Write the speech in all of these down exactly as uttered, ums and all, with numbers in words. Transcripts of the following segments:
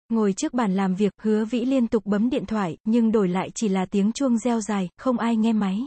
Ngồi trước bàn làm việc, Hứa Vĩ liên tục bấm điện thoại, nhưng đổi lại chỉ là tiếng chuông reo dài, không ai nghe máy.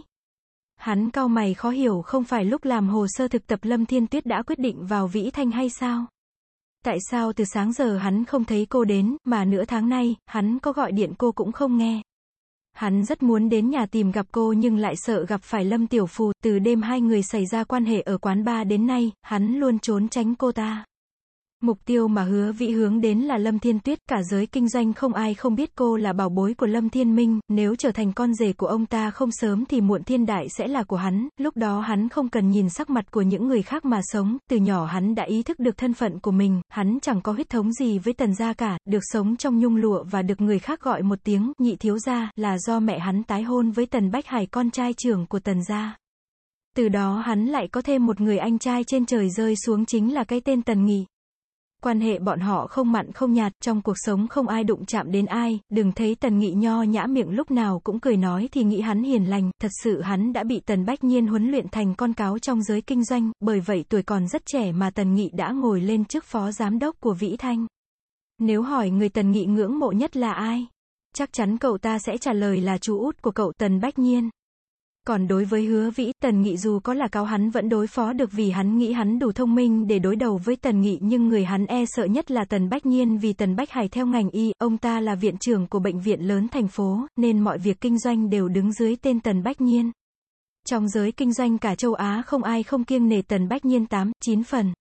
Hắn cau mày khó hiểu, không phải lúc làm hồ sơ thực tập Lâm Thiên Tuyết đã quyết định vào Vĩ Thanh hay sao? Tại sao từ sáng giờ hắn không thấy cô đến, mà nửa tháng nay, hắn có gọi điện cô cũng không nghe. Hắn rất muốn đến nhà tìm gặp cô nhưng lại sợ gặp phải Lâm Tiểu Phù, từ đêm hai người xảy ra quan hệ ở quán bar đến nay, hắn luôn trốn tránh cô ta. Mục tiêu mà Hứa Vĩ hướng đến là Lâm Thiên Tuyết, cả giới kinh doanh không ai không biết cô là bảo bối của Lâm Thiên Minh, nếu trở thành con rể của ông ta không sớm thì muộn thiên đại sẽ là của hắn, lúc đó hắn không cần nhìn sắc mặt của những người khác mà sống, từ nhỏ hắn đã ý thức được thân phận của mình, hắn chẳng có huyết thống gì với Tần gia cả, được sống trong nhung lụa và được người khác gọi một tiếng, nhị thiếu gia, là do mẹ hắn tái hôn với Tần Bách Hải con trai trưởng của Tần gia. Từ đó hắn lại có thêm một người anh trai trên trời rơi xuống chính là cái tên Tần Nghị. Quan hệ bọn họ không mặn không nhạt, trong cuộc sống không ai đụng chạm đến ai, đừng thấy Tần Nghị nho nhã miệng lúc nào cũng cười nói thì nghĩ hắn hiền lành, thật sự hắn đã bị Tần Bách Nhiên huấn luyện thành con cáo trong giới kinh doanh, bởi vậy tuổi còn rất trẻ mà Tần Nghị đã ngồi lên chức phó giám đốc của Vĩ Thanh. Nếu hỏi người Tần Nghị ngưỡng mộ nhất là ai? Chắc chắn cậu ta sẽ trả lời là chú út của cậu Tần Bách Nhiên. Còn đối với Hứa Vĩ, Tần Nghị dù có là cáo hắn vẫn đối phó được vì hắn nghĩ hắn đủ thông minh để đối đầu với Tần Nghị, nhưng người hắn e sợ nhất là Tần Bách Nhiên vì Tần Bách Hải theo ngành y, ông ta là viện trưởng của bệnh viện lớn thành phố, nên mọi việc kinh doanh đều đứng dưới tên Tần Bách Nhiên. Trong giới kinh doanh cả châu Á không ai không kiêng nể Tần Bách Nhiên tám, chín phần.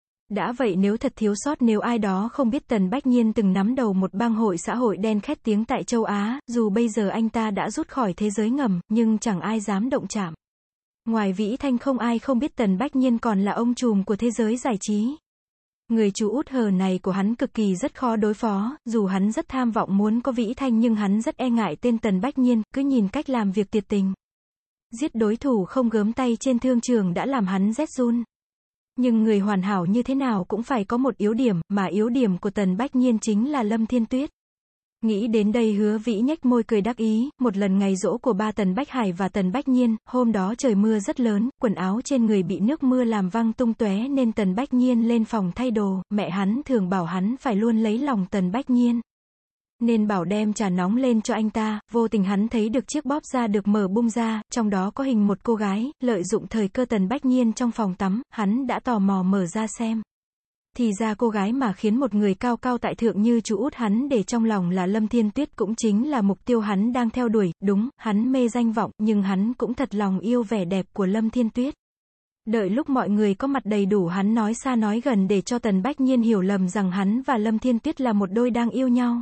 Đã vậy nếu thật thiếu sót nếu ai đó không biết Tần Bách Nhiên từng nắm đầu một bang hội xã hội đen khét tiếng tại châu Á, dù bây giờ anh ta đã rút khỏi thế giới ngầm, nhưng chẳng ai dám động chạm. Ngoài Vĩ Thanh không ai không biết Tần Bách Nhiên còn là ông trùm của thế giới giải trí. Người chú út hờ này của hắn cực kỳ rất khó đối phó, dù hắn rất tham vọng muốn có Vĩ Thanh nhưng hắn rất e ngại tên Tần Bách Nhiên, cứ nhìn cách làm việc tuyệt tình. Giết đối thủ không gớm tay trên thương trường đã làm hắn rét run. Nhưng người hoàn hảo như thế nào cũng phải có một yếu điểm, mà yếu điểm của Tần Bách Nhiên chính là Lâm Thiên Tuyết. Nghĩ đến đây Hứa Vĩ nhếch môi cười đắc ý, một lần ngày giỗ của ba Tần Bách Hải và Tần Bách Nhiên, hôm đó trời mưa rất lớn, quần áo trên người bị nước mưa làm văng tung tóe nên Tần Bách Nhiên lên phòng thay đồ, mẹ hắn thường bảo hắn phải luôn lấy lòng Tần Bách Nhiên. Nên bảo đem trà nóng lên cho anh ta, vô tình hắn thấy được chiếc bóp da được mở bung ra, trong đó có hình một cô gái, lợi dụng thời cơ Tần Bách Nhiên trong phòng tắm, hắn đã tò mò mở ra xem. Thì ra cô gái mà khiến một người cao cao tại thượng như chú út hắn để trong lòng là Lâm Thiên Tuyết cũng chính là mục tiêu hắn đang theo đuổi, đúng, hắn mê danh vọng, nhưng hắn cũng thật lòng yêu vẻ đẹp của Lâm Thiên Tuyết. Đợi lúc mọi người có mặt đầy đủ hắn nói xa nói gần để cho Tần Bách Nhiên hiểu lầm rằng hắn và Lâm Thiên Tuyết là một đôi đang yêu nhau.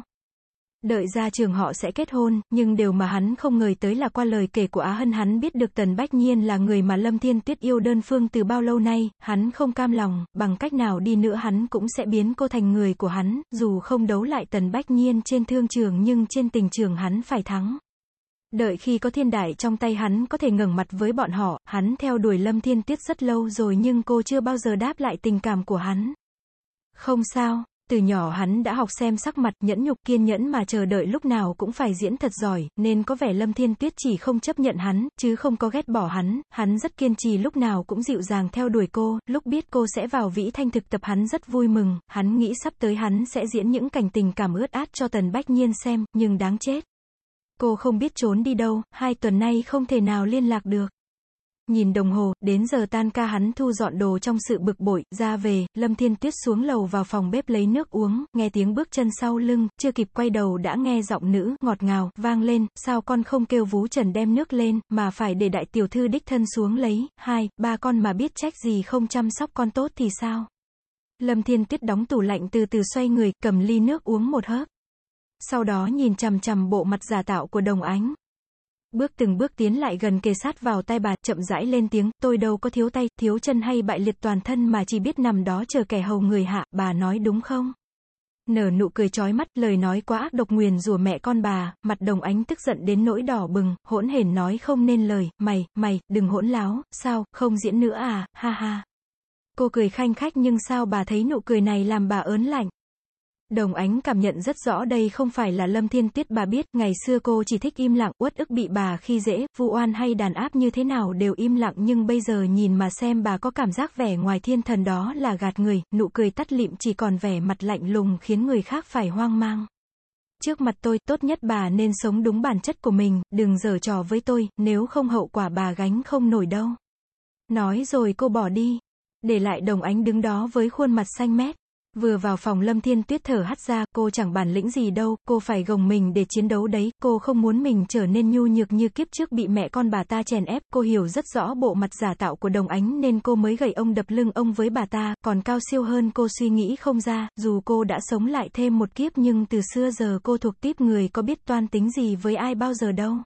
Đợi ra trường họ sẽ kết hôn, nhưng điều mà hắn không ngờ tới là qua lời kể của Á Hân hắn biết được Tần Bách Nhiên là người mà Lâm Thiên Tuyết yêu đơn phương từ bao lâu nay, hắn không cam lòng, bằng cách nào đi nữa hắn cũng sẽ biến cô thành người của hắn, dù không đấu lại Tần Bách Nhiên trên thương trường nhưng trên tình trường hắn phải thắng. Đợi khi có thiên đại trong tay hắn có thể ngẩng mặt với bọn họ, hắn theo đuổi Lâm Thiên Tuyết rất lâu rồi nhưng cô chưa bao giờ đáp lại tình cảm của hắn. Không sao. Từ nhỏ hắn đã học xem sắc mặt, nhẫn nhục, kiên nhẫn mà chờ đợi lúc nào cũng phải diễn thật giỏi, nên có vẻ Lâm Thiên Tuyết chỉ không chấp nhận hắn, chứ không có ghét bỏ hắn, hắn rất kiên trì lúc nào cũng dịu dàng theo đuổi cô, lúc biết cô sẽ vào Vĩ Thanh thực tập hắn rất vui mừng, hắn nghĩ sắp tới hắn sẽ diễn những cảnh tình cảm ướt át cho Tần Bách Nhiên xem, nhưng đáng chết. Cô không biết trốn đi đâu, hai tuần nay không thể nào liên lạc được. Nhìn đồng hồ, đến giờ tan ca hắn thu dọn đồ trong sự bực bội, ra về, Lâm Thiên Tuyết xuống lầu vào phòng bếp lấy nước uống, nghe tiếng bước chân sau lưng, chưa kịp quay đầu đã nghe giọng nữ, ngọt ngào, vang lên, sao con không kêu Vú Trần đem nước lên, mà phải để đại tiểu thư đích thân xuống lấy, hai, ba con mà biết trách gì không chăm sóc con tốt thì sao? Lâm Thiên Tuyết đóng tủ lạnh từ từ xoay người, cầm ly nước uống một hớp. Sau đó nhìn chằm chằm bộ mặt giả tạo của Đồng Ánh. Bước từng bước tiến lại gần kề sát vào tai bà, chậm rãi lên tiếng, tôi đâu có thiếu tay, thiếu chân hay bại liệt toàn thân mà chỉ biết nằm đó chờ kẻ hầu người hạ, bà nói đúng không? Nở nụ cười chói mắt, lời nói quá ác độc nguyền rủa mẹ con bà, mặt Đồng Ánh tức giận đến nỗi đỏ bừng, hỗn hển nói không nên lời, mày, mày, đừng hỗn láo, sao, không diễn nữa à, ha ha. Cô cười khanh khách nhưng sao bà thấy nụ cười này làm bà ớn lạnh. Đồng Ánh cảm nhận rất rõ đây không phải là Lâm Thiên Tuyết bà biết, ngày xưa cô chỉ thích im lặng, uất ức bị bà khi dễ, vu oan hay đàn áp như thế nào đều im lặng nhưng bây giờ nhìn mà xem bà có cảm giác vẻ ngoài thiên thần đó là gạt người, nụ cười tắt lịm chỉ còn vẻ mặt lạnh lùng khiến người khác phải hoang mang. Trước mặt tôi, tốt nhất bà nên sống đúng bản chất của mình, đừng giở trò với tôi, nếu không hậu quả bà gánh không nổi đâu. Nói rồi cô bỏ đi, để lại Đồng Ánh đứng đó với khuôn mặt xanh mét. Vừa vào phòng Lâm Thiên Tuyết thở hắt ra, cô chẳng bản lĩnh gì đâu, cô phải gồng mình để chiến đấu đấy, cô không muốn mình trở nên nhu nhược như kiếp trước bị mẹ con bà ta chèn ép, cô hiểu rất rõ bộ mặt giả tạo của Đồng Ánh nên cô mới gậy ông đập lưng ông với bà ta, còn cao siêu hơn cô suy nghĩ không ra, dù cô đã sống lại thêm một kiếp nhưng từ xưa giờ cô thuộc típ người có biết toan tính gì với ai bao giờ đâu.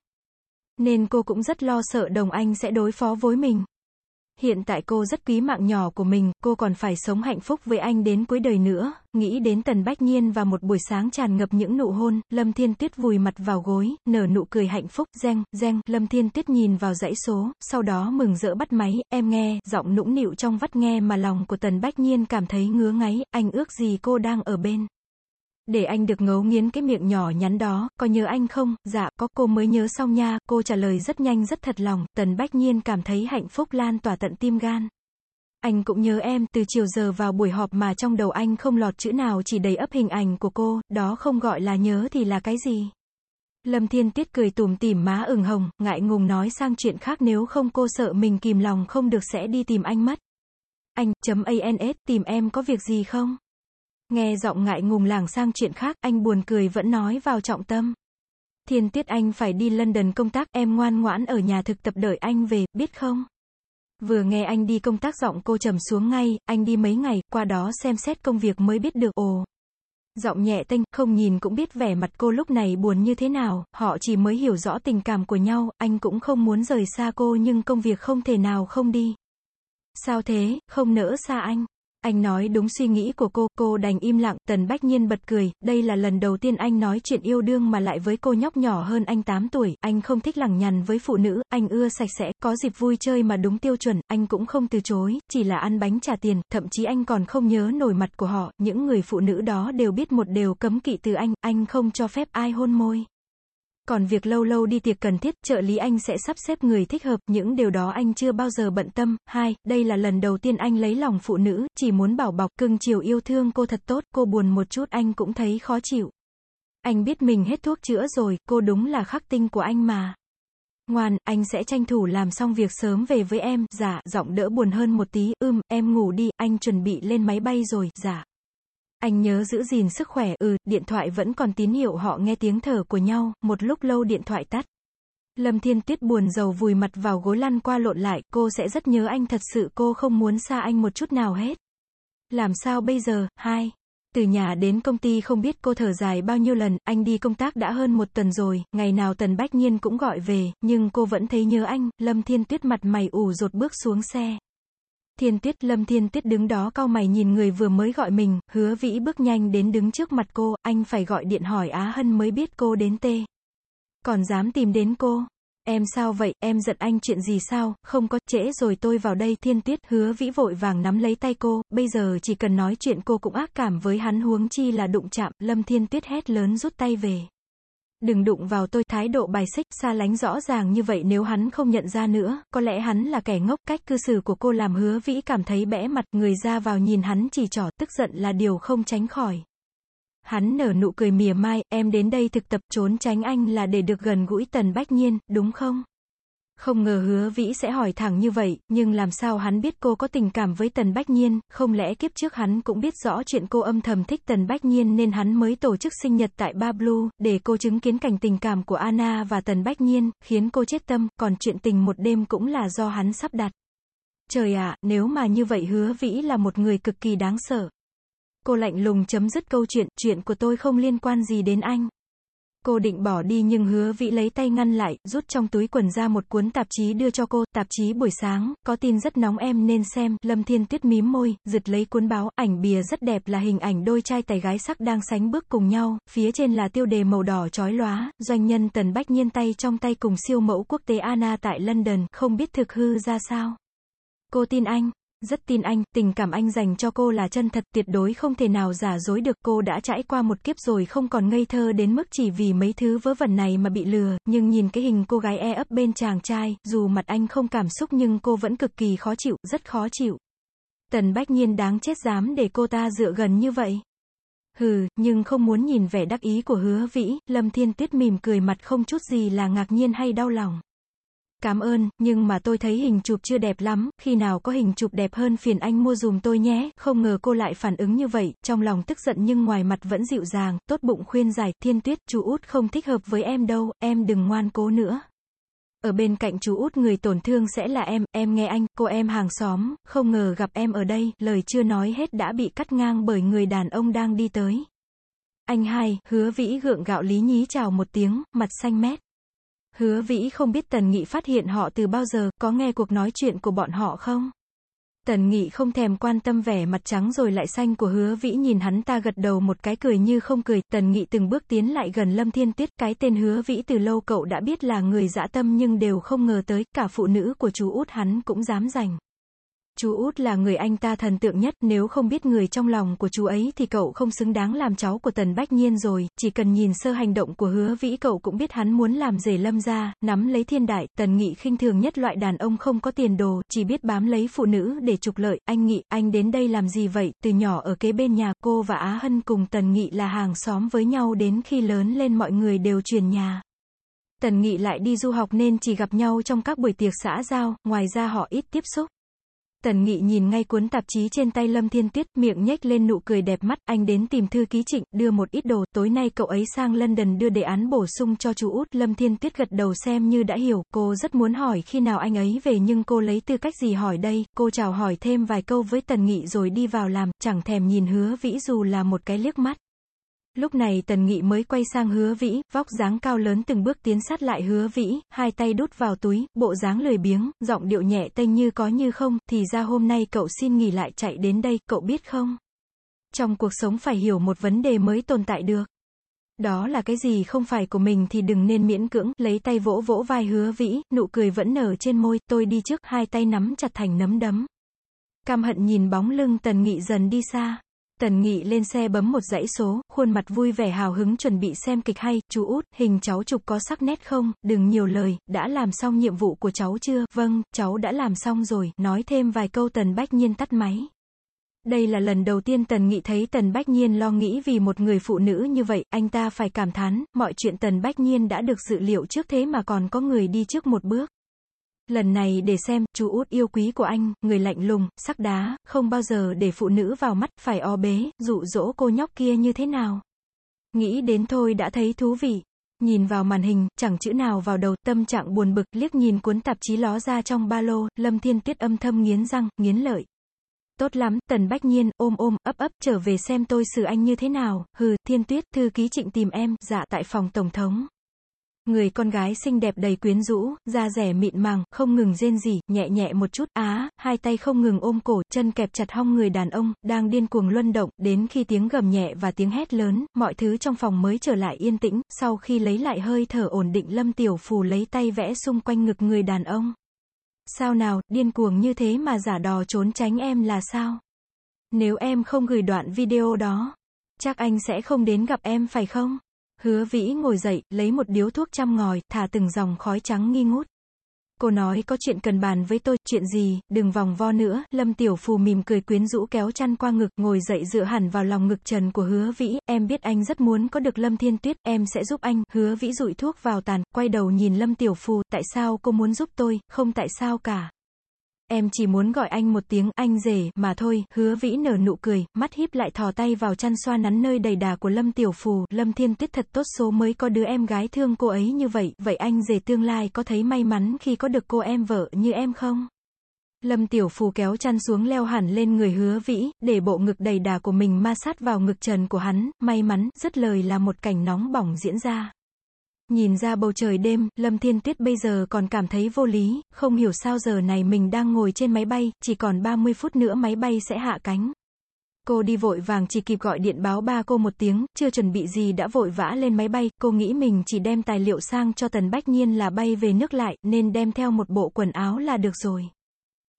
Nên cô cũng rất lo sợ Đồng Anh sẽ đối phó với mình. Hiện tại cô rất quý mạng nhỏ của mình, cô còn phải sống hạnh phúc với anh đến cuối đời nữa, nghĩ đến Tần Bách Nhiên và một buổi sáng tràn ngập những nụ hôn, Lâm Thiên Tuyết vùi mặt vào gối, nở nụ cười hạnh phúc, reng, reng, Lâm Thiên Tuyết nhìn vào dãy số, sau đó mừng rỡ bắt máy, em nghe, giọng nũng nịu trong vắt nghe mà lòng của Tần Bách Nhiên cảm thấy ngứa ngáy, anh ước gì cô đang ở bên. Để anh được ngấu nghiến cái miệng nhỏ nhắn đó, có nhớ anh không? Dạ, có, cô mới nhớ xong nha, cô trả lời rất nhanh rất thật lòng, Tần Bách Nhiên cảm thấy hạnh phúc lan tỏa tận tim gan. Anh cũng nhớ em, từ chiều giờ vào buổi họp mà trong đầu anh không lọt chữ nào chỉ đầy ắp hình ảnh của cô, đó không gọi là nhớ thì là cái gì? Lâm Thiên Tuyết cười tủm tỉm má ửng hồng, ngại ngùng nói sang chuyện khác nếu không cô sợ mình kìm lòng không được sẽ đi tìm anh mất. Anh, chấm ans, tìm em có việc gì không? Nghe giọng ngại ngùng lảng sang chuyện khác, anh buồn cười vẫn nói vào trọng tâm. Thiên Tuyết anh phải đi London công tác, em ngoan ngoãn ở nhà thực tập đợi anh về, biết không? Vừa nghe anh đi công tác giọng cô trầm xuống ngay, anh đi mấy ngày, qua đó xem xét công việc mới biết được, ồ. Giọng nhẹ tênh, không nhìn cũng biết vẻ mặt cô lúc này buồn như thế nào, họ chỉ mới hiểu rõ tình cảm của nhau, anh cũng không muốn rời xa cô nhưng công việc không thể nào không đi. Sao thế, không nỡ xa anh? Anh nói đúng suy nghĩ của cô, cô đành im lặng, Tần Bách Nhiên bật cười, đây là lần đầu tiên anh nói chuyện yêu đương mà lại với cô nhóc nhỏ hơn anh tám tuổi, anh không thích lằng nhằng với phụ nữ, anh ưa sạch sẽ, có dịp vui chơi mà đúng tiêu chuẩn, anh cũng không từ chối, chỉ là ăn bánh trả tiền, thậm chí anh còn không nhớ nổi mặt của họ, những người phụ nữ đó đều biết một điều cấm kỵ từ anh, anh không cho phép ai hôn môi. Còn việc lâu lâu đi tiệc cần thiết, trợ lý anh sẽ sắp xếp người thích hợp, những điều đó anh chưa bao giờ bận tâm. Hai, đây là lần đầu tiên anh lấy lòng phụ nữ, chỉ muốn bảo bọc, cưng chiều yêu thương cô thật tốt, cô buồn một chút anh cũng thấy khó chịu. Anh biết mình hết thuốc chữa rồi, cô đúng là khắc tinh của anh mà. Ngoan, anh sẽ tranh thủ làm xong việc sớm về với em, dạ, giọng đỡ buồn hơn một tí, ưm, em ngủ đi, anh chuẩn bị lên máy bay rồi, dạ. Anh nhớ giữ gìn sức khỏe, ừ, điện thoại vẫn còn tín hiệu họ nghe tiếng thở của nhau, một lúc lâu điện thoại tắt. Lâm Thiên Tuyết buồn rầu vùi mặt vào gối lăn qua lộn lại, cô sẽ rất nhớ anh thật sự cô không muốn xa anh một chút nào hết. Làm sao bây giờ? Hai. Từ nhà đến công ty không biết cô thở dài bao nhiêu lần, anh đi công tác đã hơn một tuần rồi, ngày nào Tần Bách Nhiên cũng gọi về, nhưng cô vẫn thấy nhớ anh, Lâm Thiên Tuyết mặt mày ủ rột bước xuống xe. Thiên Tuyết, Lâm Thiên Tuyết đứng đó cau mày nhìn người vừa mới gọi mình, Hứa Vĩ bước nhanh đến đứng trước mặt cô, anh phải gọi điện hỏi Á Hân mới biết cô đến tê. Còn dám tìm đến cô. Em sao vậy, em giận anh chuyện gì sao, không có, trễ rồi tôi vào đây. Thiên Tuyết, Hứa Vĩ vội vàng nắm lấy tay cô, bây giờ chỉ cần nói chuyện cô cũng ác cảm với hắn huống chi là đụng chạm, Lâm Thiên Tuyết hét lớn rút tay về. Đừng đụng vào tôi, thái độ bài xích, xa lánh rõ ràng như vậy nếu hắn không nhận ra nữa, có lẽ hắn là kẻ ngốc, cách cư xử của cô làm Hứa Vĩ cảm thấy bẽ mặt, người ra vào nhìn hắn chỉ trỏ, tức giận là điều không tránh khỏi. Hắn nở nụ cười mỉa mai, em đến đây thực tập trốn tránh anh là để được gần gũi Tần Bách Nhiên, đúng không? Không ngờ Hứa Vĩ sẽ hỏi thẳng như vậy, nhưng làm sao hắn biết cô có tình cảm với Tần Bách Nhiên, không lẽ kiếp trước hắn cũng biết rõ chuyện cô âm thầm thích Tần Bách Nhiên nên hắn mới tổ chức sinh nhật tại Bar Blue, để cô chứng kiến cảnh tình cảm của Anna và Tần Bách Nhiên, khiến cô chết tâm, còn chuyện tình một đêm cũng là do hắn sắp đặt. Trời ạ, nếu mà như vậy Hứa Vĩ là một người cực kỳ đáng sợ. Cô lạnh lùng chấm dứt câu chuyện, chuyện của tôi không liên quan gì đến anh. Cô định bỏ đi nhưng Hứa Vĩ lấy tay ngăn lại, rút trong túi quần ra một cuốn tạp chí đưa cho cô, tạp chí buổi sáng, có tin rất nóng em nên xem. Lâm Thiên Tuyết mím môi, giật lấy cuốn báo, ảnh bìa rất đẹp là hình ảnh đôi trai tài gái sắc đang sánh bước cùng nhau, phía trên là tiêu đề màu đỏ chói lóa, doanh nhân Tần Bách Nhiên tay trong tay cùng siêu mẫu quốc tế Anna tại London, không biết thực hư ra sao. Cô tin anh. Rất tin anh, tình cảm anh dành cho cô là chân thật, tuyệt đối không thể nào giả dối được. Cô đã trải qua một kiếp rồi, không còn ngây thơ đến mức chỉ vì mấy thứ vớ vẩn này mà bị lừa. Nhưng nhìn cái hình cô gái e ấp bên chàng trai, dù mặt anh không cảm xúc nhưng cô vẫn cực kỳ khó chịu, rất khó chịu. Tần Bách Nhiên đáng chết dám để cô ta dựa gần như vậy. Hừ, nhưng không muốn nhìn vẻ đắc ý của Hứa Vĩ, Lâm Thiên Tuyết mỉm cười, mặt không chút gì là ngạc nhiên hay đau lòng. Cảm ơn, nhưng mà tôi thấy hình chụp chưa đẹp lắm, khi nào có hình chụp đẹp hơn phiền anh mua dùm tôi nhé. Không ngờ cô lại phản ứng như vậy, trong lòng tức giận nhưng ngoài mặt vẫn dịu dàng, tốt bụng khuyên giải, Thiên Tuyết, chú út không thích hợp với em đâu, em đừng ngoan cố nữa. Ở bên cạnh chú út người tổn thương sẽ là em, em nghe anh, cô em hàng xóm, không ngờ gặp em ở đây, lời chưa nói hết đã bị cắt ngang bởi người đàn ông đang đi tới. Anh hai, Hứa Vĩ gượng gạo lý nhí chào một tiếng, mặt xanh mét. Hứa Vĩ không biết Tần Nghị phát hiện họ từ bao giờ, có nghe cuộc nói chuyện của bọn họ không? Tần Nghị không thèm quan tâm vẻ mặt trắng rồi lại xanh của Hứa Vĩ, nhìn hắn ta gật đầu một cái cười như không cười. Tần Nghị từng bước tiến lại gần Lâm Thiên Tuyết, cái tên Hứa Vĩ từ lâu cậu đã biết là người dã tâm nhưng đều không ngờ tới, cả phụ nữ của chú út hắn cũng dám giành. Chú út là người anh ta thần tượng nhất, nếu không biết người trong lòng của chú ấy thì cậu không xứng đáng làm cháu của Tần Bách Nhiên rồi, chỉ cần nhìn sơ hành động của Hứa Vĩ cậu cũng biết hắn muốn làm rể Lâm gia, nắm lấy thiên đại. Tần Nghị khinh thường nhất loại đàn ông không có tiền đồ, chỉ biết bám lấy phụ nữ để trục lợi. Anh Nghị, anh đến đây làm gì vậy? Từ nhỏ ở kế bên nhà, cô và Á Hân cùng Tần Nghị là hàng xóm với nhau, đến khi lớn lên mọi người đều chuyển nhà. Tần Nghị lại đi du học nên chỉ gặp nhau trong các buổi tiệc xã giao, ngoài ra họ ít tiếp xúc. Tần Nghị nhìn ngay cuốn tạp chí trên tay Lâm Thiên Tuyết, miệng nhếch lên nụ cười đẹp mắt, anh đến tìm thư ký Trịnh, đưa một ít đồ, tối nay cậu ấy sang London đưa đề án bổ sung cho chú út. Lâm Thiên Tuyết gật đầu xem như đã hiểu, cô rất muốn hỏi khi nào anh ấy về nhưng cô lấy tư cách gì hỏi đây, cô chào hỏi thêm vài câu với Tần Nghị rồi đi vào làm, chẳng thèm nhìn Hứa Vĩ dù là một cái liếc mắt. Lúc này Tần Nghị mới quay sang Hứa Vĩ, vóc dáng cao lớn từng bước tiến sát lại Hứa Vĩ, hai tay đút vào túi, bộ dáng lười biếng, giọng điệu nhẹ tênh như có như không, thì ra hôm nay cậu xin nghỉ lại chạy đến đây, cậu biết không? Trong cuộc sống phải hiểu một vấn đề mới tồn tại được. Đó là cái gì không phải của mình thì đừng nên miễn cưỡng, lấy tay vỗ vỗ vai Hứa Vĩ, nụ cười vẫn nở trên môi, tôi đi trước, hai tay nắm chặt thành nắm đấm. Căm hận nhìn bóng lưng Tần Nghị dần đi xa. Tần Nghị lên xe bấm một dãy số, khuôn mặt vui vẻ hào hứng chuẩn bị xem kịch hay. Chú út, hình cháu chụp có sắc nét không? Đừng nhiều lời, đã làm xong nhiệm vụ của cháu chưa? Vâng, cháu đã làm xong rồi. Nói thêm vài câu Tần Bách Nhiên tắt máy. Đây là lần đầu tiên Tần Nghị thấy Tần Bách Nhiên lo nghĩ vì một người phụ nữ như vậy, anh ta phải cảm thán, mọi chuyện Tần Bách Nhiên đã được dự liệu trước thế mà còn có người đi trước một bước. Lần này để xem, chú út yêu quý của anh, người lạnh lùng, sắc đá, không bao giờ để phụ nữ vào mắt, phải o bế, dụ dỗ cô nhóc kia như thế nào. Nghĩ đến thôi đã thấy thú vị. Nhìn vào màn hình, chẳng chữ nào vào đầu, tâm trạng buồn bực, liếc nhìn cuốn tạp chí ló ra trong ba lô, Lâm Thiên Tuyết âm thầm nghiến răng, nghiến lợi. Tốt lắm, Tần Bách Nhiên, ôm ôm, ấp ấp, trở về xem tôi xử anh như thế nào. Hừ, Thiên Tuyết, thư ký Trịnh tìm em, dạ tại phòng tổng thống. Người con gái xinh đẹp đầy quyến rũ, da dẻ mịn màng, không ngừng rên rỉ, nhẹ nhẹ một chút, á, hai tay không ngừng ôm cổ, chân kẹp chặt hông người đàn ông, đang điên cuồng luân động, đến khi tiếng gầm nhẹ và tiếng hét lớn, mọi thứ trong phòng mới trở lại yên tĩnh. Sau khi lấy lại hơi thở ổn định, Lâm Tiểu Phù lấy tay vẽ xung quanh ngực người đàn ông. Sao nào, điên cuồng như thế mà giả đò trốn tránh em là sao? Nếu em không gửi đoạn video đó, chắc anh sẽ không đến gặp em phải không? Hứa Vĩ ngồi dậy, lấy một điếu thuốc châm ngòi, thả từng dòng khói trắng nghi ngút. Cô nói có chuyện cần bàn với tôi, chuyện gì, đừng vòng vo nữa. Lâm Tiểu Phù mỉm cười quyến rũ kéo chăn qua ngực, ngồi dậy dựa hẳn vào lòng ngực trần của Hứa Vĩ, em biết anh rất muốn có được Lâm Thiên Tuyết, em sẽ giúp anh. Hứa Vĩ dụi thuốc vào tàn, quay đầu nhìn Lâm Tiểu Phù, tại sao cô muốn giúp tôi, không tại sao cả. Em chỉ muốn gọi anh một tiếng anh rể mà thôi. Hứa Vĩ nở nụ cười, mắt híp lại thò tay vào chăn xoa nắn nơi đầy đà của Lâm Tiểu Phù. Lâm Thiên Tuyết thật tốt số mới có đứa em gái thương cô ấy như vậy, vậy anh rể tương lai có thấy may mắn khi có được cô em vợ như em không? Lâm Tiểu Phù kéo chăn xuống leo hẳn lên người Hứa Vĩ, để bộ ngực đầy đà của mình ma sát vào ngực trần của hắn, may mắn, dứt lời là một cảnh nóng bỏng diễn ra. Nhìn ra bầu trời đêm, Lâm Thiên Tuyết bây giờ còn cảm thấy vô lý, không hiểu sao giờ này mình đang ngồi trên máy bay, chỉ còn ba mươi phút nữa máy bay sẽ hạ cánh. Cô đi vội vàng chỉ kịp gọi điện báo ba cô một tiếng, chưa chuẩn bị gì đã vội vã lên máy bay, cô nghĩ mình chỉ đem tài liệu sang cho Tần Bách Nhiên là bay về nước lại, nên đem theo một bộ quần áo là được rồi.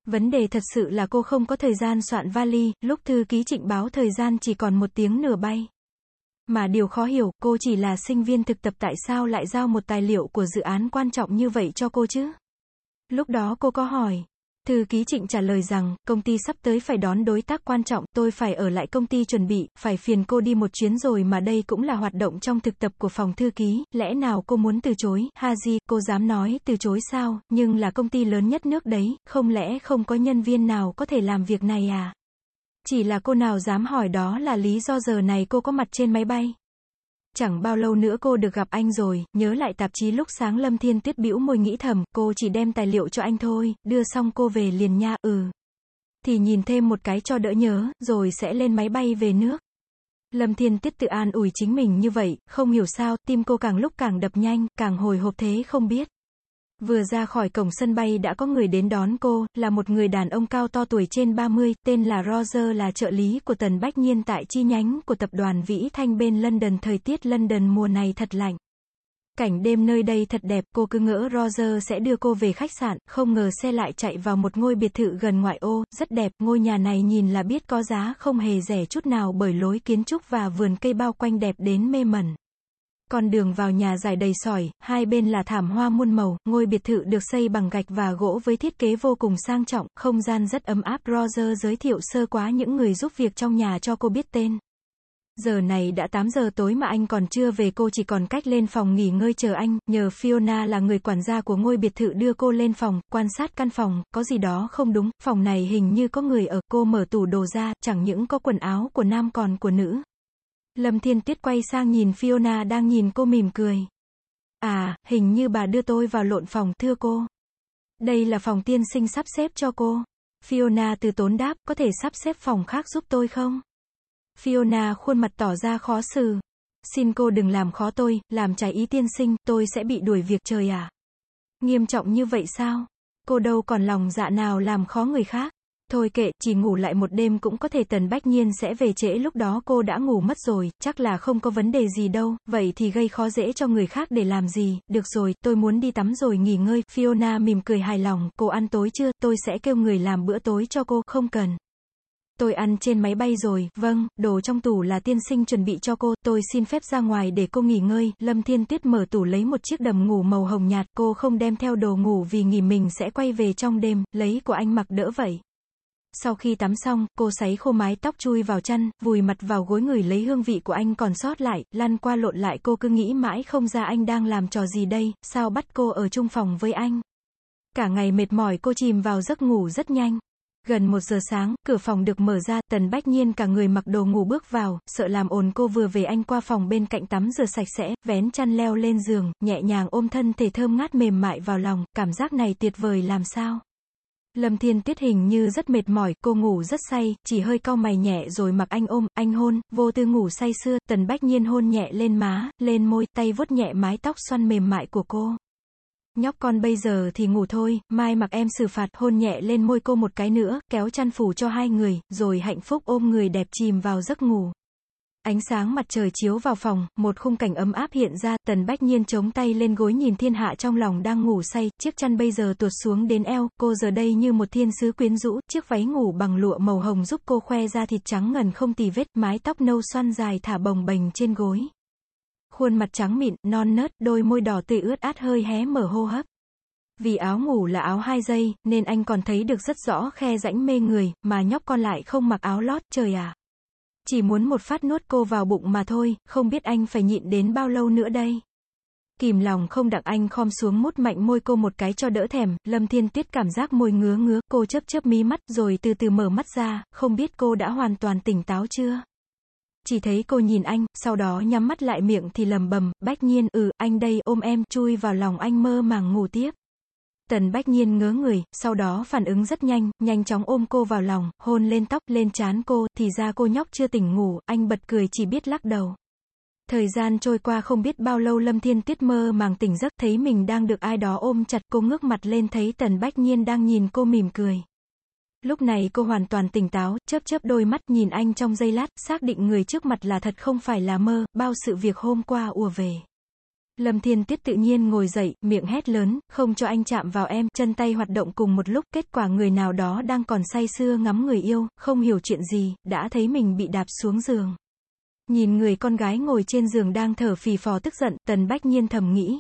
Vấn đề thật sự là cô không có thời gian soạn vali, lúc thư ký Trịnh báo thời gian chỉ còn một tiếng nửa bay. Mà điều khó hiểu, cô chỉ là sinh viên thực tập tại sao lại giao một tài liệu của dự án quan trọng như vậy cho cô chứ? Lúc đó cô có hỏi. Thư ký Trịnh trả lời rằng, công ty sắp tới phải đón đối tác quan trọng, tôi phải ở lại công ty chuẩn bị, phải phiền cô đi một chuyến rồi mà đây cũng là hoạt động trong thực tập của phòng thư ký, lẽ nào cô muốn từ chối, Haji, cô dám nói từ chối sao, nhưng là công ty lớn nhất nước đấy, không lẽ không có nhân viên nào có thể làm việc này à? Chỉ là cô nào dám hỏi đó là lý do giờ này cô có mặt trên máy bay. Chẳng bao lâu nữa cô được gặp anh rồi, nhớ lại tạp chí lúc sáng Lâm Thiên Tuyết bĩu môi nghĩ thầm, cô chỉ đem tài liệu cho anh thôi, đưa xong cô về liền nha, ừ. Thì nhìn thêm một cái cho đỡ nhớ, rồi sẽ lên máy bay về nước. Lâm Thiên Tuyết tự an ủi chính mình như vậy, không hiểu sao, tim cô càng lúc càng đập nhanh, càng hồi hộp thế không biết. Vừa ra khỏi cổng sân bay đã có người đến đón cô, là một người đàn ông cao to tuổi trên ba mươi, tên là Roger là trợ lý của Tần Bách Nhiên tại chi nhánh của tập đoàn Vĩ Thanh bên London. Thời tiết London mùa này thật lạnh. Cảnh đêm nơi đây thật đẹp, cô cứ ngỡ Roger sẽ đưa cô về khách sạn, không ngờ xe lại chạy vào một ngôi biệt thự gần ngoại ô, rất đẹp, ngôi nhà này nhìn là biết có giá không hề rẻ chút nào bởi lối kiến trúc và vườn cây bao quanh đẹp đến mê mẩn. Con đường vào nhà dài đầy sỏi, hai bên là thảm hoa muôn màu, ngôi biệt thự được xây bằng gạch và gỗ với thiết kế vô cùng sang trọng, không gian rất ấm áp. Roger giới thiệu sơ quá những người giúp việc trong nhà cho cô biết tên. Giờ này đã tám giờ tối mà anh còn chưa về, cô chỉ còn cách lên phòng nghỉ ngơi chờ anh, nhờ Fiona là người quản gia của ngôi biệt thự đưa cô lên phòng, quan sát căn phòng, có gì đó không đúng, phòng này hình như có người ở, cô mở tủ đồ ra, chẳng những có quần áo của nam còn của nữ. Lâm Thiên Tuyết quay sang nhìn Fiona đang nhìn cô mỉm cười. À, hình như bà đưa tôi vào lộn phòng, thưa cô. Đây là phòng tiên sinh sắp xếp cho cô. Fiona từ tốn đáp, có thể sắp xếp phòng khác giúp tôi không? Fiona khuôn mặt tỏ ra khó xử. Xin cô đừng làm khó tôi, làm trái ý tiên sinh, tôi sẽ bị đuổi việc. Trời à. Nghiêm trọng như vậy sao? Cô đâu còn lòng dạ nào làm khó người khác. Thôi kệ, chỉ ngủ lại một đêm cũng có thể. Tần Bách Nhiên sẽ về trễ, lúc đó cô đã ngủ mất rồi, chắc là không có vấn đề gì đâu, vậy thì gây khó dễ cho người khác để làm gì, được rồi, tôi muốn đi tắm rồi nghỉ ngơi. Fiona mỉm cười hài lòng, cô ăn tối chưa, tôi sẽ kêu người làm bữa tối cho cô, không cần. Tôi ăn trên máy bay rồi, vâng, đồ trong tủ là tiên sinh chuẩn bị cho cô, tôi xin phép ra ngoài để cô nghỉ ngơi. Lâm Thiên Tuyết mở tủ lấy một chiếc đầm ngủ màu hồng nhạt, cô không đem theo đồ ngủ vì nghĩ mình sẽ quay về trong đêm, lấy của anh mặc đỡ vậy. Sau khi tắm xong, cô sấy khô mái tóc chui vào chăn, vùi mặt vào gối ngửi lấy hương vị của anh còn sót lại, lăn qua lộn lại cô cứ nghĩ mãi không ra anh đang làm trò gì đây, sao bắt cô ở chung phòng với anh. Cả ngày mệt mỏi cô chìm vào giấc ngủ rất nhanh. Gần một giờ sáng, cửa phòng được mở ra, Tần Bách Nhiên cả người mặc đồ ngủ bước vào, sợ làm ồn cô vừa về anh qua phòng bên cạnh tắm rửa sạch sẽ, vén chăn leo lên giường, nhẹ nhàng ôm thân thể thơm ngát mềm mại vào lòng, cảm giác này tuyệt vời làm sao. Lâm Thiên Tuyết hình như rất mệt mỏi, cô ngủ rất say, chỉ hơi cau mày nhẹ rồi mặc anh ôm, anh hôn, vô tư ngủ say sưa. Tần Bách Nhiên hôn nhẹ lên má, lên môi, tay vuốt nhẹ mái tóc xoăn mềm mại của cô. Nhóc con bây giờ thì ngủ thôi, mai mặc em xử phạt. Hôn nhẹ lên môi cô một cái nữa, kéo chăn phủ cho hai người, rồi hạnh phúc ôm người đẹp chìm vào giấc ngủ. Ánh sáng mặt trời chiếu vào phòng, một khung cảnh ấm áp hiện ra, Tần Bách Nhiên chống tay lên gối nhìn thiên hạ trong lòng đang ngủ say, chiếc chăn bây giờ tuột xuống đến eo, cô giờ đây như một thiên sứ quyến rũ, chiếc váy ngủ bằng lụa màu hồng giúp cô khoe ra thịt trắng ngần không tì vết, mái tóc nâu xoăn dài thả bồng bềnh trên gối. Khuôn mặt trắng mịn, non nớt, đôi môi đỏ tươi ướt át hơi hé mở hô hấp. Vì áo ngủ là áo hai dây, nên anh còn thấy được rất rõ khe rãnh mê người, mà nhóc con lại không mặc áo lót, trời à. Chỉ muốn một phát nuốt cô vào bụng mà thôi, không biết anh phải nhịn đến bao lâu nữa đây. Kìm lòng không đặng anh khom xuống mút mạnh môi cô một cái cho đỡ thèm. Lâm Thiên Tuyết cảm giác môi ngứa ngứa, cô chớp chớp mí mắt rồi từ từ mở mắt ra, không biết cô đã hoàn toàn tỉnh táo chưa. Chỉ thấy cô nhìn anh, sau đó nhắm mắt lại miệng thì lầm bầm, Bách Nhiên, ừ, anh đây, ôm em, chui vào lòng anh mơ màng ngủ tiếp. Tần Bách Nhiên ngớ người, sau đó phản ứng rất nhanh, nhanh chóng ôm cô vào lòng, hôn lên tóc, lên trán cô, thì ra cô nhóc chưa tỉnh ngủ, anh bật cười chỉ biết lắc đầu. Thời gian trôi qua không biết bao lâu, Lâm Thiên Tuyết mơ màng tỉnh giấc, thấy mình đang được ai đó ôm chặt, cô ngước mặt lên thấy Tần Bách Nhiên đang nhìn cô mỉm cười. Lúc này cô hoàn toàn tỉnh táo, chớp chớp đôi mắt nhìn anh trong giây lát, xác định người trước mặt là thật không phải là mơ, bao sự việc hôm qua ùa về. Lâm Thiên Tuyết tự nhiên ngồi dậy, miệng hét lớn, không cho anh chạm vào em, chân tay hoạt động cùng một lúc, kết quả người nào đó đang còn say sưa ngắm người yêu, không hiểu chuyện gì, đã thấy mình bị đạp xuống giường. Nhìn người con gái ngồi trên giường đang thở phì phò tức giận, Tần Bách Nhiên thầm nghĩ.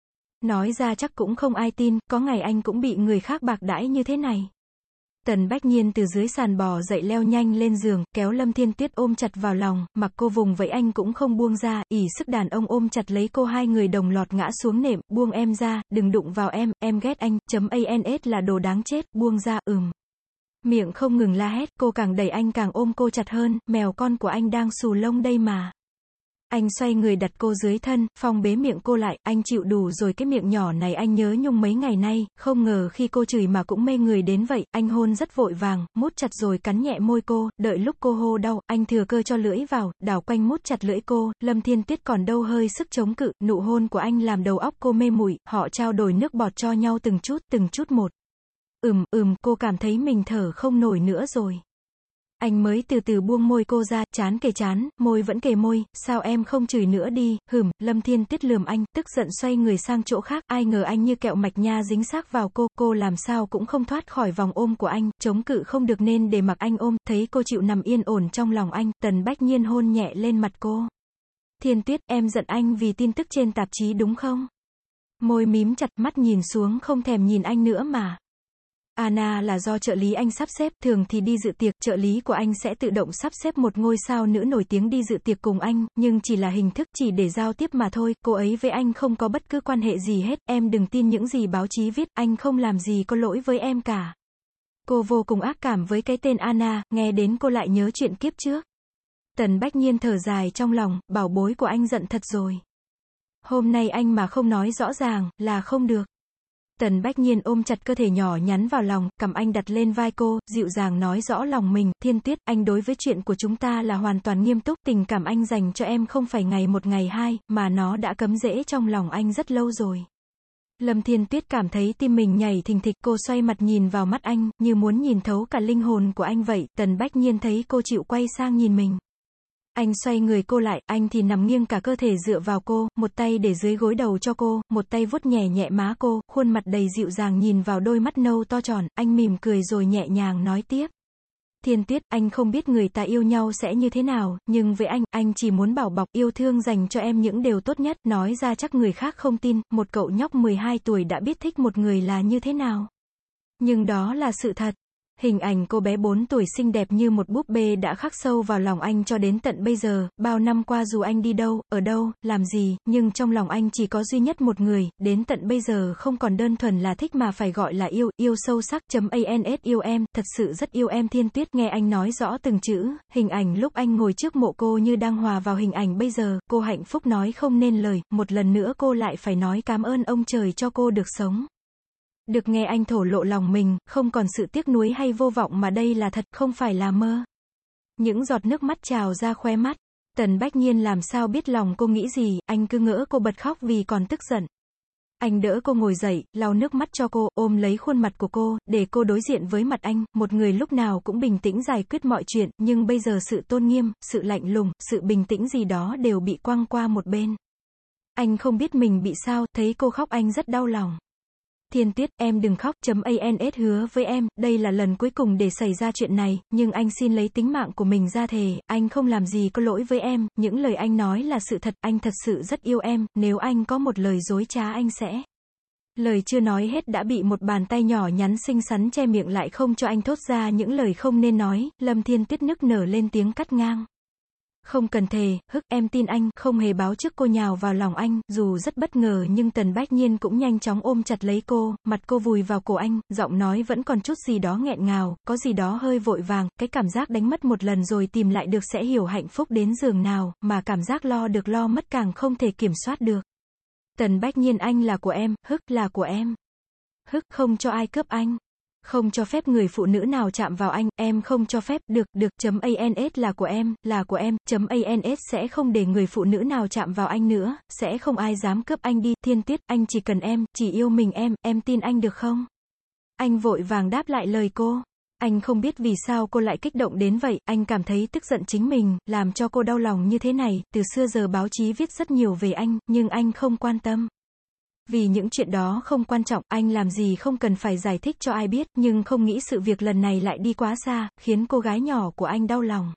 Nói ra chắc cũng không ai tin, có ngày anh cũng bị người khác bạc đãi như thế này. Tần Bách Nhiên từ dưới sàn bò dậy leo nhanh lên giường, kéo Lâm Thiên Tuyết ôm chặt vào lòng, mặc cô vùng vẫy anh cũng không buông ra, ỷ sức đàn ông ôm chặt lấy cô, hai người đồng loạt ngã xuống nệm, buông em ra, đừng đụng vào em, em ghét anh, chấm ans là đồ đáng chết, buông ra, ừm. Miệng không ngừng la hét, cô càng đẩy anh càng ôm cô chặt hơn, mèo con của anh đang xù lông đây mà. Anh xoay người đặt cô dưới thân, phong bế miệng cô lại, anh chịu đủ rồi, cái miệng nhỏ này anh nhớ nhung mấy ngày nay, không ngờ khi cô chửi mà cũng mê người đến vậy, anh hôn rất vội vàng, mút chặt rồi cắn nhẹ môi cô, đợi lúc cô hô đau, anh thừa cơ cho lưỡi vào, đảo quanh mút chặt lưỡi cô, Lâm Thiên Tuyết còn đâu hơi sức chống cự, nụ hôn của anh làm đầu óc cô mê muội, họ trao đổi nước bọt cho nhau từng chút, từng chút một. Ừm, ừm, cô cảm thấy mình thở không nổi nữa rồi. Anh mới từ từ buông môi cô ra, trán kề trán, môi vẫn kề môi, sao em không chửi nữa đi, hửm, Lâm Thiên Tuyết lườm anh, tức giận xoay người sang chỗ khác, ai ngờ anh như kẹo mạch nha dính xác vào cô, cô làm sao cũng không thoát khỏi vòng ôm của anh, chống cự không được nên để mặc anh ôm, thấy cô chịu nằm yên ổn trong lòng anh, Tần Bách Nhiên hôn nhẹ lên mặt cô. Thiên Tuyết, em giận anh vì tin tức trên tạp chí đúng không? Môi mím chặt, mắt nhìn xuống không thèm nhìn anh nữa mà. Anna là do trợ lý anh sắp xếp, thường thì đi dự tiệc, trợ lý của anh sẽ tự động sắp xếp một ngôi sao nữ nổi tiếng đi dự tiệc cùng anh, nhưng chỉ là hình thức, chỉ để giao tiếp mà thôi, cô ấy với anh không có bất cứ quan hệ gì hết, em đừng tin những gì báo chí viết, anh không làm gì có lỗi với em cả. Cô vô cùng ác cảm với cái tên Anna, nghe đến cô lại nhớ chuyện kiếp trước. Tần Bách Nhiên thở dài trong lòng, bảo bối của anh giận thật rồi. Hôm nay anh mà không nói rõ ràng, là không được. Tần Bách Nhiên ôm chặt cơ thể nhỏ nhắn vào lòng, cầm anh đặt lên vai cô, dịu dàng nói rõ lòng mình, Thiên Tuyết, anh đối với chuyện của chúng ta là hoàn toàn nghiêm túc, tình cảm anh dành cho em không phải ngày một ngày hai, mà nó đã cắm rễ trong lòng anh rất lâu rồi. Lâm Thiên Tuyết cảm thấy tim mình nhảy thình thịch, cô xoay mặt nhìn vào mắt anh, như muốn nhìn thấu cả linh hồn của anh vậy, Tần Bách Nhiên thấy cô chịu quay sang nhìn mình. Anh xoay người cô lại, anh thì nằm nghiêng cả cơ thể dựa vào cô, một tay để dưới gối đầu cho cô, một tay vuốt nhẹ nhẹ má cô, khuôn mặt đầy dịu dàng nhìn vào đôi mắt nâu to tròn, anh mỉm cười rồi nhẹ nhàng nói tiếp. Thiên Tuyết, anh không biết người ta yêu nhau sẽ như thế nào, nhưng với anh, anh chỉ muốn bảo bọc, yêu thương dành cho em những điều tốt nhất, nói ra chắc người khác không tin, một cậu nhóc mười hai tuổi đã biết thích một người là như thế nào. Nhưng đó là sự thật. Hình ảnh cô bé bốn tuổi xinh đẹp như một búp bê đã khắc sâu vào lòng anh cho đến tận bây giờ, bao năm qua dù anh đi đâu, ở đâu, làm gì, nhưng trong lòng anh chỉ có duy nhất một người, đến tận bây giờ không còn đơn thuần là thích mà phải gọi là yêu, yêu sâu sắc, chấm ans yêu em, thật sự rất yêu em. Thiên Tuyết nghe anh nói rõ từng chữ, hình ảnh lúc anh ngồi trước mộ cô như đang hòa vào hình ảnh bây giờ, cô hạnh phúc nói không nên lời, một lần nữa cô lại phải nói cảm ơn ông trời cho cô được sống. Được nghe anh thổ lộ lòng mình, không còn sự tiếc nuối hay vô vọng mà đây là thật, không phải là mơ. Những giọt nước mắt trào ra khóe mắt. Tần Bách Nhiên làm sao biết lòng cô nghĩ gì, anh cứ ngỡ cô bật khóc vì còn tức giận. Anh đỡ cô ngồi dậy, lau nước mắt cho cô, ôm lấy khuôn mặt của cô, để cô đối diện với mặt anh, một người lúc nào cũng bình tĩnh giải quyết mọi chuyện, nhưng bây giờ sự tôn nghiêm, sự lạnh lùng, sự bình tĩnh gì đó đều bị quăng qua một bên. Anh không biết mình bị sao, thấy cô khóc anh rất đau lòng. Thiên Tuyết, em đừng khóc, chấm ans hứa với em, đây là lần cuối cùng để xảy ra chuyện này, nhưng anh xin lấy tính mạng của mình ra thề, anh không làm gì có lỗi với em, những lời anh nói là sự thật, anh thật sự rất yêu em, nếu anh có một lời dối trá anh sẽ... Lời chưa nói hết đã bị một bàn tay nhỏ nhắn xinh xắn che miệng lại không cho anh thốt ra những lời không nên nói, Lâm Thiên Tuyết nức nở lên tiếng cắt ngang. Không cần thề, hức, em tin anh, không hề báo trước. Cô nhào vào lòng anh, dù rất bất ngờ nhưng Tần Bách Nhiên cũng nhanh chóng ôm chặt lấy cô, mặt cô vùi vào cổ anh, giọng nói vẫn còn chút gì đó nghẹn ngào, có gì đó hơi vội vàng, cái cảm giác đánh mất một lần rồi tìm lại được sẽ hiểu hạnh phúc đến giường nào, mà cảm giác lo được lo mất càng không thể kiểm soát được. Tần Bách Nhiên, anh là của em, hức, là của em. Hức, không cho ai cướp anh. Không cho phép người phụ nữ nào chạm vào anh, em không cho phép, được, được, chấm ans là của em, là của em, chấm ans sẽ không để người phụ nữ nào chạm vào anh nữa, sẽ không ai dám cướp anh đi. Thiên Tuyết, anh chỉ cần em, chỉ yêu mình em, em tin anh được không? Anh vội vàng đáp lại lời cô. Anh không biết vì sao cô lại kích động đến vậy, anh cảm thấy tức giận chính mình, làm cho cô đau lòng như thế này, từ xưa giờ báo chí viết rất nhiều về anh, nhưng anh không quan tâm. Vì những chuyện đó không quan trọng, anh làm gì không cần phải giải thích cho ai biết, nhưng không nghĩ sự việc lần này lại đi quá xa, khiến cô gái nhỏ của anh đau lòng.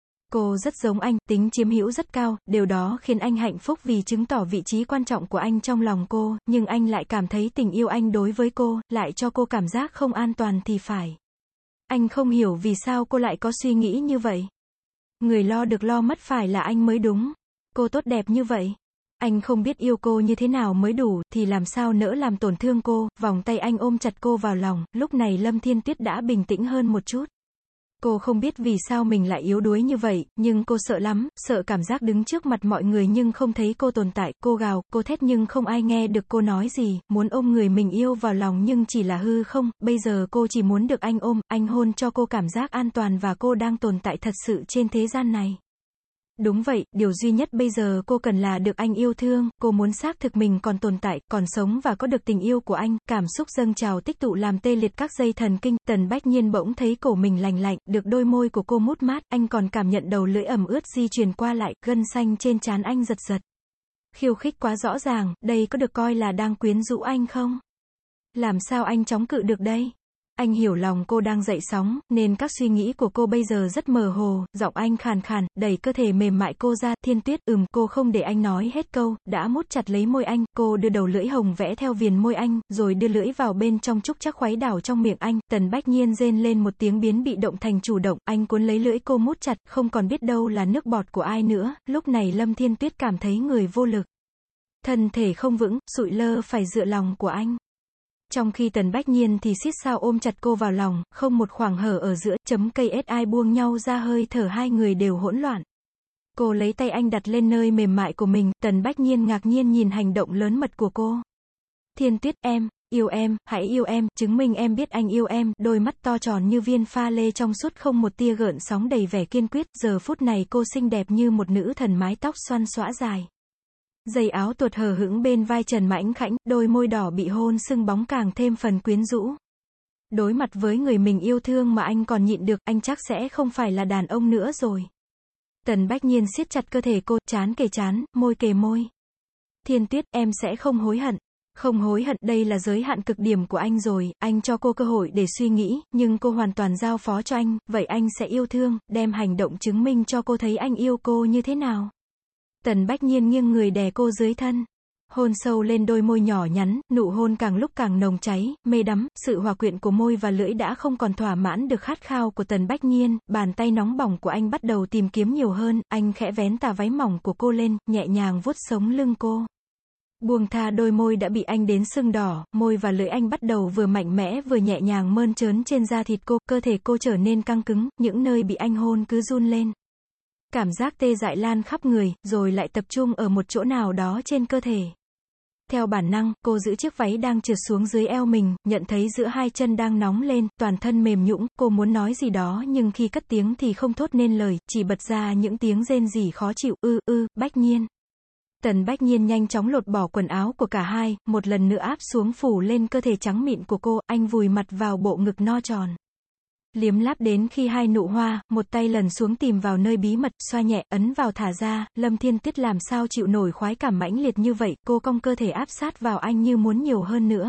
Cô rất giống anh, tính chiếm hữu rất cao, điều đó khiến anh hạnh phúc vì chứng tỏ vị trí quan trọng của anh trong lòng cô, nhưng anh lại cảm thấy tình yêu anh đối với cô, lại cho cô cảm giác không an toàn thì phải. Anh không hiểu vì sao cô lại có suy nghĩ như vậy. Người lo được lo mất phải là anh mới đúng. Cô tốt đẹp như vậy. Anh không biết yêu cô như thế nào mới đủ, thì làm sao nỡ làm tổn thương cô, vòng tay anh ôm chặt cô vào lòng, lúc này Lâm Thiên Tuyết đã bình tĩnh hơn một chút. Cô không biết vì sao mình lại yếu đuối như vậy, nhưng cô sợ lắm, sợ cảm giác đứng trước mặt mọi người nhưng không thấy cô tồn tại, cô gào, cô thét nhưng không ai nghe được cô nói gì, muốn ôm người mình yêu vào lòng nhưng chỉ là hư không, bây giờ cô chỉ muốn được anh ôm, anh hôn cho cô cảm giác an toàn và cô đang tồn tại thật sự trên thế gian này. Đúng vậy, điều duy nhất bây giờ cô cần là được anh yêu thương, cô muốn xác thực mình còn tồn tại, còn sống và có được tình yêu của anh, cảm xúc dâng trào tích tụ làm tê liệt các dây thần kinh, Tần Bách Nhiên bỗng thấy cổ mình lành lạnh, được đôi môi của cô mút mát, anh còn cảm nhận đầu lưỡi ẩm ướt di chuyển qua lại, gân xanh trên trán anh giật giật. Khiêu khích quá rõ ràng, đây có được coi là đang quyến rũ anh không? Làm sao anh chống cự được đây? Anh hiểu lòng cô đang dậy sóng, nên các suy nghĩ của cô bây giờ rất mờ hồ, giọng anh khàn khàn, đẩy cơ thể mềm mại cô ra, Thiên Tuyết, ừm, cô không để anh nói hết câu, đã mút chặt lấy môi anh, cô đưa đầu lưỡi hồng vẽ theo viền môi anh, rồi đưa lưỡi vào bên trong trúc chắc khuấy đảo trong miệng anh, Tần Bách Nhiên rên lên một tiếng biến bị động thành chủ động, anh cuốn lấy lưỡi cô mút chặt, không còn biết đâu là nước bọt của ai nữa, lúc này Lâm Thiên Tuyết cảm thấy người vô lực. Thân thể không vững, sụi lơ phải dựa lòng của anh. Trong khi Tần Bách Nhiên thì xít sao ôm chặt cô vào lòng, không một khoảng hở ở giữa, chấm cây ét ai buông nhau ra hơi thở hai người đều hỗn loạn. Cô lấy tay anh đặt lên nơi mềm mại của mình, Tần Bách Nhiên ngạc nhiên nhìn hành động lớn mật của cô. Thiên Tuyết, em, yêu em, hãy yêu em, chứng minh em biết anh yêu em, đôi mắt to tròn như viên pha lê trong suốt không một tia gợn sóng đầy vẻ kiên quyết, giờ phút này cô xinh đẹp như một nữ thần mái tóc xoăn xõa dài. Giày áo tuột hở hững bên vai trần mãnh khảnh, đôi môi đỏ bị hôn sưng bóng càng thêm phần quyến rũ. Đối mặt với người mình yêu thương mà anh còn nhịn được, anh chắc sẽ không phải là đàn ông nữa rồi. Tần Bách Nhiên siết chặt cơ thể cô, trán kề trán, môi kề môi. Thiên Tuyết, em sẽ không hối hận. Không hối hận, đây là giới hạn cực điểm của anh rồi, anh cho cô cơ hội để suy nghĩ, nhưng cô hoàn toàn giao phó cho anh, vậy anh sẽ yêu thương, đem hành động chứng minh cho cô thấy anh yêu cô như thế nào. Tần Bách Nhiên nghiêng người đè cô dưới thân. Hôn sâu lên đôi môi nhỏ nhắn, nụ hôn càng lúc càng nồng cháy, mê đắm, sự hòa quyện của môi và lưỡi đã không còn thỏa mãn được khát khao của Tần Bách Nhiên, bàn tay nóng bỏng của anh bắt đầu tìm kiếm nhiều hơn, anh khẽ vén tà váy mỏng của cô lên, nhẹ nhàng vuốt sống lưng cô. Buông tha đôi môi đã bị anh đến sưng đỏ, môi và lưỡi anh bắt đầu vừa mạnh mẽ vừa nhẹ nhàng mơn trớn trên da thịt cô, cơ thể cô trở nên căng cứng, những nơi bị anh hôn cứ run lên. Cảm giác tê dại lan khắp người, rồi lại tập trung ở một chỗ nào đó trên cơ thể. Theo bản năng, cô giữ chiếc váy đang trượt xuống dưới eo mình, nhận thấy giữa hai chân đang nóng lên, toàn thân mềm nhũn, cô muốn nói gì đó nhưng khi cất tiếng thì không thốt nên lời, chỉ bật ra những tiếng rên rỉ khó chịu, ư ư, Bách Nhiên. Tần Bách Nhiên nhanh chóng lột bỏ quần áo của cả hai, một lần nữa áp xuống phủ lên cơ thể trắng mịn của cô, anh vùi mặt vào bộ ngực no tròn. Liếm láp đến khi hai nụ hoa, một tay lần xuống tìm vào nơi bí mật, xoa nhẹ, ấn vào thả ra, Lâm Thiên Tuyết làm sao chịu nổi khoái cảm mãnh liệt như vậy, cô cong cơ thể áp sát vào anh như muốn nhiều hơn nữa.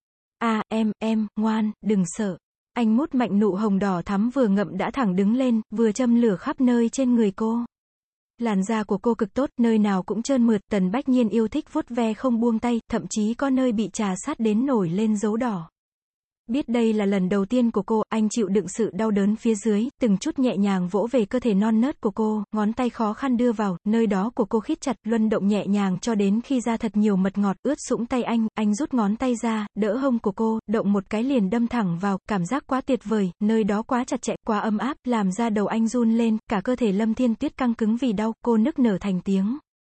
À, em, em, ngoan, đừng sợ. Anh mút mạnh nụ hồng đỏ thắm vừa ngậm đã thẳng đứng lên, vừa châm lửa khắp nơi trên người cô. Làn da của cô cực tốt, nơi nào cũng trơn mượt, Tần Bách Nhiên yêu thích vuốt ve không buông tay, thậm chí có nơi bị trà sát đến nổi lên dấu đỏ. Biết đây là lần đầu tiên của cô, anh chịu đựng sự đau đớn phía dưới, từng chút nhẹ nhàng vỗ về cơ thể non nớt của cô, ngón tay khó khăn đưa vào, nơi đó của cô khít chặt, luân động nhẹ nhàng cho đến khi ra thật nhiều mật ngọt, ướt sũng tay anh, anh rút ngón tay ra, đỡ hông của cô, động một cái liền đâm thẳng vào, cảm giác quá tuyệt vời, nơi đó quá chặt chẽ, quá ấm áp, làm ra đầu anh run lên, cả cơ thể Lâm Thiên Tuyết căng cứng vì đau, cô nức nở thành tiếng.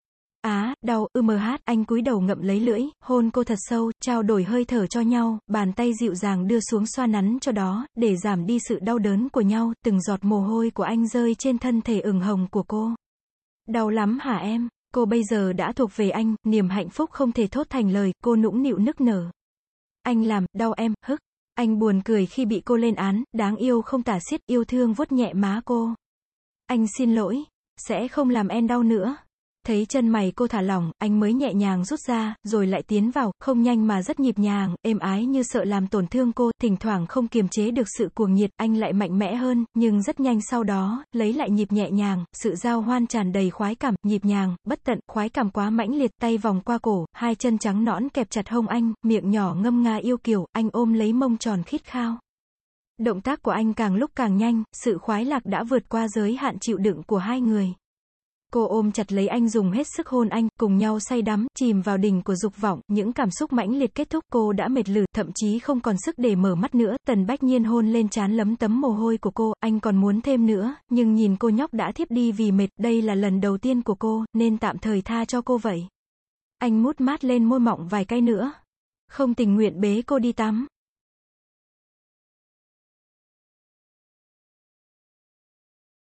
Á, đau, ư mờ hát, anh cúi đầu ngậm lấy lưỡi, hôn cô thật sâu, trao đổi hơi thở cho nhau, bàn tay dịu dàng đưa xuống xoa nắn cho đó, để giảm đi sự đau đớn của nhau, từng giọt mồ hôi của anh rơi trên thân thể ửng hồng của cô. Đau lắm hả em? Cô bây giờ đã thuộc về anh, niềm hạnh phúc không thể thốt thành lời, cô nũng nịu nức nở. Anh làm, đau em, hức. Anh buồn cười khi bị cô lên án, đáng yêu không tả xiết, yêu thương vuốt nhẹ má cô. Anh xin lỗi, sẽ không làm em đau nữa. Thấy chân mày cô thả lỏng, anh mới nhẹ nhàng rút ra, rồi lại tiến vào, không nhanh mà rất nhịp nhàng, êm ái như sợ làm tổn thương cô, thỉnh thoảng không kiềm chế được sự cuồng nhiệt, anh lại mạnh mẽ hơn, nhưng rất nhanh sau đó, lấy lại nhịp nhẹ nhàng, sự giao hoan tràn đầy khoái cảm, nhịp nhàng, bất tận, khoái cảm quá mãnh liệt, tay vòng qua cổ, hai chân trắng nõn kẹp chặt hông anh, miệng nhỏ ngâm nga yêu kiều, anh ôm lấy mông tròn khít khao. Động tác của anh càng lúc càng nhanh, sự khoái lạc đã vượt qua giới hạn chịu đựng của hai người. Cô ôm chặt lấy anh dùng hết sức hôn anh, cùng nhau say đắm, chìm vào đỉnh của dục vọng, những cảm xúc mãnh liệt kết thúc, cô đã mệt lử, thậm chí không còn sức để mở mắt nữa, Tần Bách Nhiên hôn lên trán lấm tấm mồ hôi của cô, anh còn muốn thêm nữa, nhưng nhìn cô nhóc đã thiếp đi vì mệt, đây là lần đầu tiên của cô, nên tạm thời tha cho cô vậy. Anh mút mát lên môi mọng vài cái nữa. Không tình nguyện bế cô đi tắm.